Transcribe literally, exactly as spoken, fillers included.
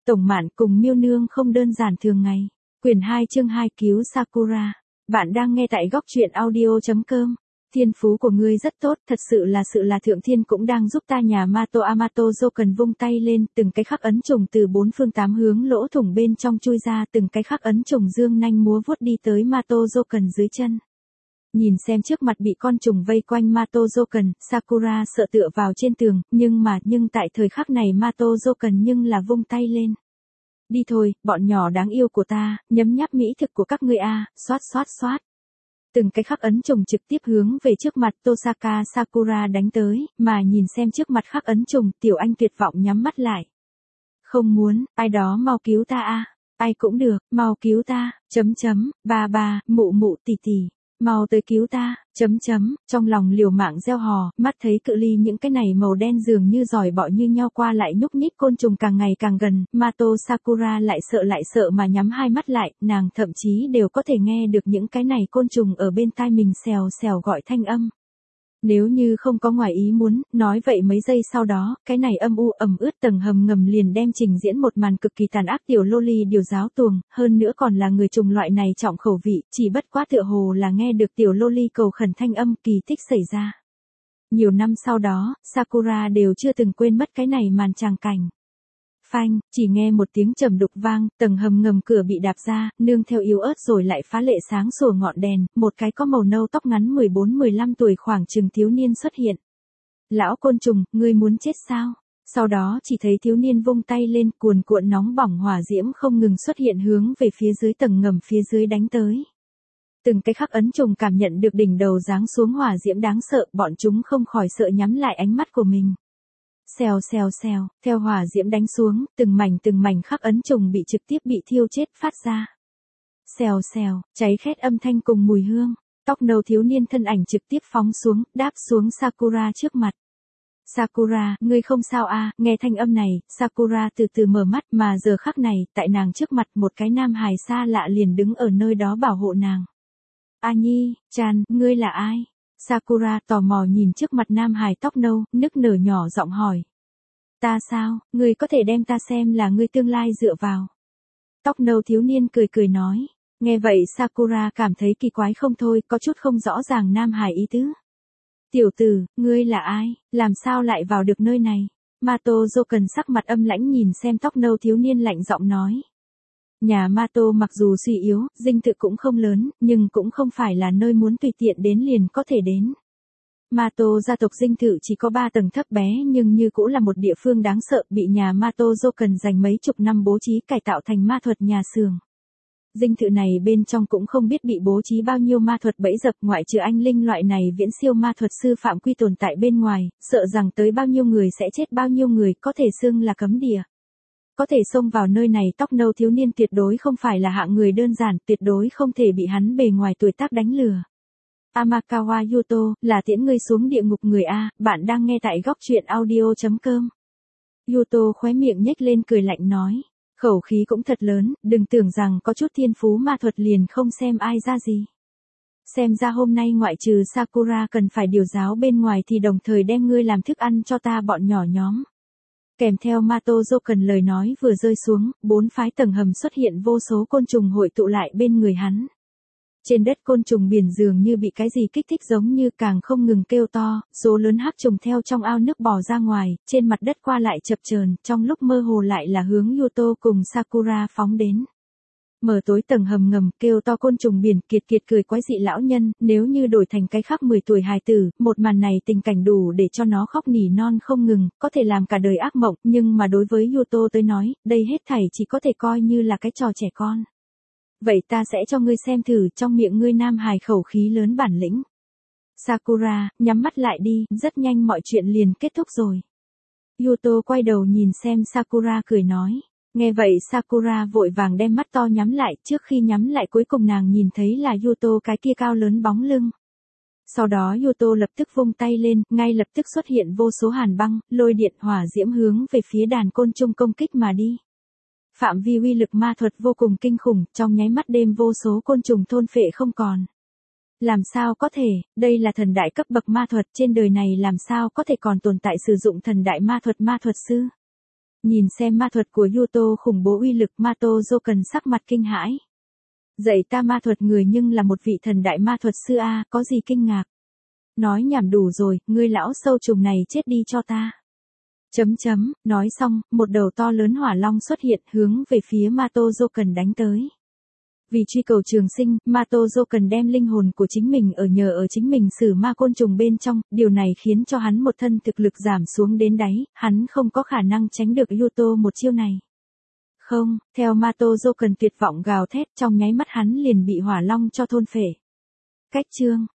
Tổng Mạn cùng Miêu Nương không đơn giản thường ngày. Quyển hai chương hai cứu Sakura. Bạn đang nghe tại góc truyện audio chấm com. Thiên phú của ngươi rất tốt, thật sự là sự là thượng thiên cũng đang giúp ta. Nhà Mato Amato Zoken vung tay lên, từng cái khắc ấn trùng từ bốn phương tám hướng lỗ thủng bên trong chui ra, từng cái khắc ấn trùng dương nanh múa vuốt đi tới Mato Zoken dưới chân. Nhìn xem trước mặt bị con trùng vây quanh Mato Zoken, Sakura sợ tựa vào trên tường, nhưng mà, nhưng tại thời khắc này Mato Zoken nhưng là vung tay lên. Đi thôi, bọn nhỏ đáng yêu của ta, nhấm nháp mỹ thực của các ngươi a, xoát xoát xoát. Từng cái khắc ấn trùng trực tiếp hướng về trước mặt Tosaka Sakura đánh tới, mà nhìn xem trước mặt khắc ấn trùng, tiểu anh tuyệt vọng nhắm mắt lại. Không muốn, ai đó mau cứu ta a, ai cũng được, mau cứu ta, chấm chấm, ba ba, mụ mụ tì tì. Mau tới cứu ta, chấm chấm, trong lòng liều mạng gieo hò, mắt thấy cự ly những cái này màu đen dường như giòi bọ như nhau qua lại nhúc nhích côn trùng càng ngày càng gần, Mato Sakura lại sợ lại sợ mà nhắm hai mắt lại, nàng thậm chí đều có thể nghe được những cái này côn trùng ở bên tai mình xèo xèo gọi thanh âm. Nếu như không có ngoài ý muốn, nói vậy mấy giây sau đó, cái này âm u ẩm ướt tầng hầm ngầm liền đem trình diễn một màn cực kỳ tàn ác tiểu loli điều giáo tuồng, hơn nữa còn là người trùng loại này trọng khẩu vị, chỉ bất quá tựa hồ là nghe được tiểu loli cầu khẩn thanh âm, kỳ tích xảy ra. Nhiều năm sau đó, Sakura đều chưa từng quên mất cái này màn tràng cảnh. Phanh, chỉ nghe một tiếng trầm đục vang, tầng hầm ngầm cửa bị đạp ra, nương theo yếu ớt rồi lại phá lệ sáng sủa ngọn đèn, một cái có màu nâu tóc ngắn mười bốn mười lăm tuổi khoảng chừng thiếu niên xuất hiện. Lão côn trùng, ngươi muốn chết sao? Sau đó chỉ thấy thiếu niên vung tay lên, cuồn cuộn nóng bỏng hỏa diễm không ngừng xuất hiện hướng về phía dưới tầng ngầm phía dưới đánh tới. Từng cái khắc ấn trùng cảm nhận được đỉnh đầu giáng xuống hỏa diễm đáng sợ, bọn chúng không khỏi sợ nhắm lại ánh mắt của mình. Xèo xèo xèo, theo hỏa diễm đánh xuống, từng mảnh từng mảnh khắc ấn trùng bị trực tiếp bị thiêu chết phát ra. Xèo xèo, cháy khét âm thanh cùng mùi hương, tóc nâu thiếu niên thân ảnh trực tiếp phóng xuống, đáp xuống Sakura trước mặt. Sakura, ngươi không sao a? Nghe thanh âm này, Sakura từ từ mở mắt mà giờ khắc này, tại nàng trước mặt một cái nam hài xa lạ liền đứng ở nơi đó bảo hộ nàng. A Nhi, Chan, ngươi là ai? Sakura tò mò nhìn trước mặt nam hài tóc nâu, nức nở nhỏ giọng hỏi. Ta sao, ngươi có thể đem ta xem là ngươi tương lai dựa vào. Tóc nâu thiếu niên cười cười nói. Nghe vậy Sakura cảm thấy kỳ quái không thôi, có chút không rõ ràng nam hài ý tứ. Tiểu tử, ngươi là ai, làm sao lại vào được nơi này? Mato Zoken sắc mặt âm lãnh nhìn xem tóc nâu thiếu niên lạnh giọng nói. Nhà Mato mặc dù suy yếu, dinh thự cũng không lớn, nhưng cũng không phải là nơi muốn tùy tiện đến liền có thể đến. Mato gia tộc dinh thự chỉ có ba tầng thấp bé nhưng như cũng là một địa phương đáng sợ, bị nhà Mato Zoken dành mấy chục năm bố trí cải tạo thành ma thuật nhà xưởng. Dinh thự này bên trong cũng không biết bị bố trí bao nhiêu ma thuật bẫy dập, ngoại trừ anh linh loại này viễn siêu ma thuật sư phạm quy tồn tại bên ngoài, sợ rằng tới bao nhiêu người sẽ chết bao nhiêu người, có thể xưng là cấm địa. Có thể xông vào nơi này tóc nâu thiếu niên tuyệt đối không phải là hạng người đơn giản, tuyệt đối không thể bị hắn bề ngoài tuổi tác đánh lừa. Amakawa Yuto, là tiễn ngươi xuống địa ngục người A, bạn đang nghe tại góc truyện audio chấm com. Yuto khóe miệng nhếch lên cười lạnh nói, khẩu khí cũng thật lớn, đừng tưởng rằng có chút thiên phú ma thuật liền không xem ai ra gì. Xem ra hôm nay ngoại trừ Sakura cần phải điều giáo bên ngoài thì đồng thời đem ngươi làm thức ăn cho ta bọn nhỏ nhóm. Kèm theo Mato Zoken lời nói vừa rơi xuống, bốn phái tầng hầm xuất hiện vô số côn trùng hội tụ lại bên người hắn. Trên đất côn trùng biển dường như bị cái gì kích thích giống như càng không ngừng kêu to, số lớn hắc trùng theo trong ao nước bò ra ngoài, trên mặt đất qua lại chập chờn, trong lúc mơ hồ lại là hướng Yuto cùng Sakura phóng đến. Mở tối tầng hầm ngầm, kêu to côn trùng biển, kiệt kiệt cười quái dị lão nhân, nếu như đổi thành cái khác mười tuổi hài tử, một màn này tình cảnh đủ để cho nó khóc nỉ non không ngừng, có thể làm cả đời ác mộng, nhưng mà đối với Yuto tới nói, đây hết thảy chỉ có thể coi như là cái trò trẻ con. Vậy ta sẽ cho ngươi xem thử trong miệng ngươi nam hài khẩu khí lớn bản lĩnh. Sakura, nhắm mắt lại đi, rất nhanh mọi chuyện liền kết thúc rồi. Yuto quay đầu nhìn xem Sakura cười nói. Nghe vậy Sakura vội vàng đem mắt to nhắm lại, trước khi nhắm lại cuối cùng nàng nhìn thấy là Yuto cái kia cao lớn bóng lưng. Sau đó Yuto lập tức vung tay lên, ngay lập tức xuất hiện vô số hàn băng, lôi điện hỏa diễm hướng về phía đàn côn trùng công kích mà đi. Phạm vi uy lực ma thuật vô cùng kinh khủng, trong nháy mắt đêm vô số côn trùng thôn phệ không còn. Làm sao có thể, đây là thần đại cấp bậc ma thuật, trên đời này làm sao có thể còn tồn tại sử dụng thần đại ma thuật ma thuật sư. Nhìn xem ma thuật của Yuto khủng bố uy lực, Mato Zoken sắc mặt kinh hãi. Dạy ta ma thuật người nhưng là một vị thần đại ma thuật sư a, có gì kinh ngạc. Nói nhảm đủ rồi, ngươi lão sâu trùng này chết đi cho ta. Chấm chấm, nói xong, một đầu to lớn hỏa long xuất hiện hướng về phía Mato Zoken đánh tới. Vì truy cầu trường sinh, Mato Zoken đem linh hồn của chính mình ở nhờ ở chính mình sử ma côn trùng bên trong, điều này khiến cho hắn một thân thực lực giảm xuống đến đáy, hắn không có khả năng tránh được Yuto một chiêu này. Không, theo Mato Zoken tuyệt vọng gào thét, trong nháy mắt hắn liền bị hỏa long cho thôn phệ. Cách chương